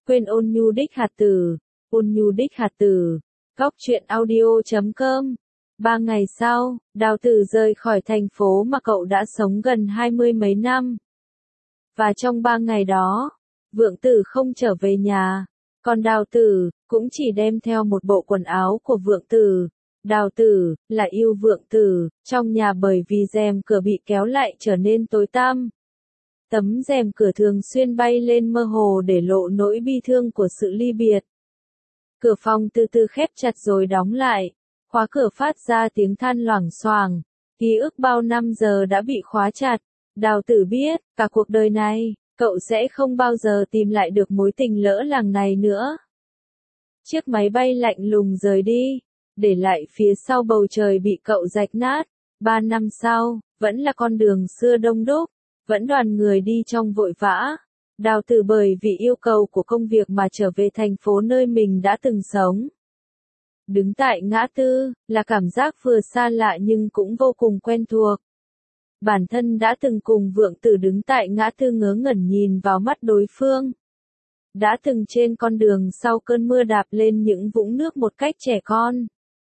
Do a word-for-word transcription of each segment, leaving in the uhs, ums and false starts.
Quên ôn nhu đích hạt tử, ôn nhu đích hạt tử, góc truyện audio chấm com. Ba ngày sau, Đào Tử rời khỏi thành phố mà cậu đã sống gần hai mươi mấy năm. Và trong ba ngày đó, Vượng Tử không trở về nhà, còn Đào Tử cũng chỉ đem theo một bộ quần áo của Vượng Tử. Đào Tử là yêu Vượng Tử trong nhà bởi vì rèm cửa bị kéo lại trở nên tối tăm. Tấm rèm cửa thường xuyên bay lên mơ hồ để lộ nỗi bi thương của sự ly biệt. Cửa phòng từ từ khép chặt rồi đóng lại, khóa cửa phát ra tiếng than loảng xoảng, ký ức bao năm giờ đã bị khóa chặt. Đào Tử biết, cả cuộc đời này, cậu sẽ không bao giờ tìm lại được mối tình lỡ làng này nữa. Chiếc máy bay lạnh lùng rời đi, để lại phía sau bầu trời bị cậu rạch nát. Ba năm sau, vẫn là con đường xưa đông đúc, vẫn đoàn người đi trong vội vã. Đào Tử bởi vì yêu cầu của công việc mà trở về thành phố nơi mình đã từng sống. Đứng tại ngã tư, là cảm giác vừa xa lạ nhưng cũng vô cùng quen thuộc. Bản thân đã từng cùng Vượng Tử đứng tại ngã tư ngớ ngẩn nhìn vào mắt đối phương. Đã từng trên con đường sau cơn mưa đạp lên những vũng nước một cách trẻ con.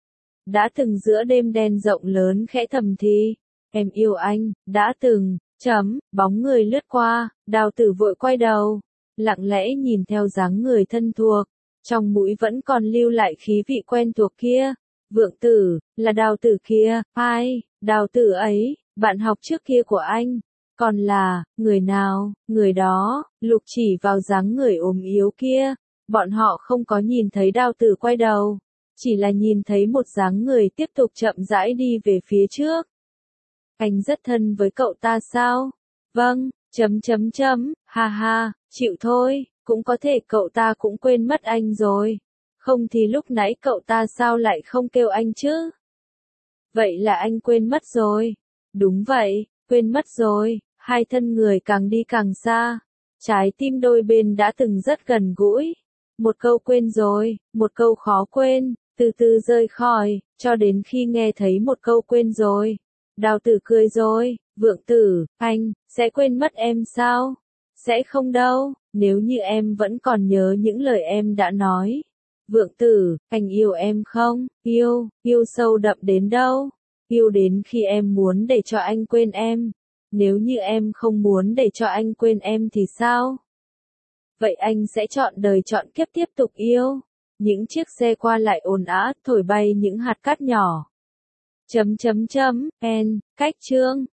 Đã từng giữa đêm đen rộng lớn khẽ thầm thì, em yêu anh, đã từng, chấm, bóng người lướt qua, Đào Tử vội quay đầu, lặng lẽ nhìn theo dáng người thân thuộc, trong mũi vẫn còn lưu lại khí vị quen thuộc kia. Vượng Tử, là Đào Tử kia, ai, Đào Tử ấy, bạn học trước kia của anh, còn là, người nào, người đó, Lục chỉ vào dáng người ốm yếu kia, bọn họ không có nhìn thấy Đào Tử quay đầu, chỉ là nhìn thấy một dáng người tiếp tục chậm rãi đi về phía trước. Anh rất thân với cậu ta sao? Vâng, chấm chấm chấm, ha ha, chịu thôi, cũng có thể cậu ta cũng quên mất anh rồi. Không thì lúc nãy cậu ta sao lại không kêu anh chứ? Vậy là anh quên mất rồi. Đúng vậy, quên mất rồi, hai thân người càng đi càng xa. Trái tim đôi bên đã từng rất gần gũi. Một câu quên rồi, một câu khó quên, từ từ rơi khỏi, cho đến khi nghe thấy một câu quên rồi. Đào Tử cười rồi, Vượng Tử, anh, sẽ quên mất em sao? Sẽ không đâu, nếu như em vẫn còn nhớ những lời em đã nói. Vượng Tử, anh yêu em không? Yêu, yêu sâu đậm đến đâu? Yêu đến khi em muốn để cho anh quên em. Nếu như em không muốn để cho anh quên em thì sao? Vậy anh sẽ chọn đời chọn kiếp tiếp tục yêu. Những chiếc xe qua lại ồn ào, thổi bay những hạt cát nhỏ. Chấm chấm chấm, en, cách chương.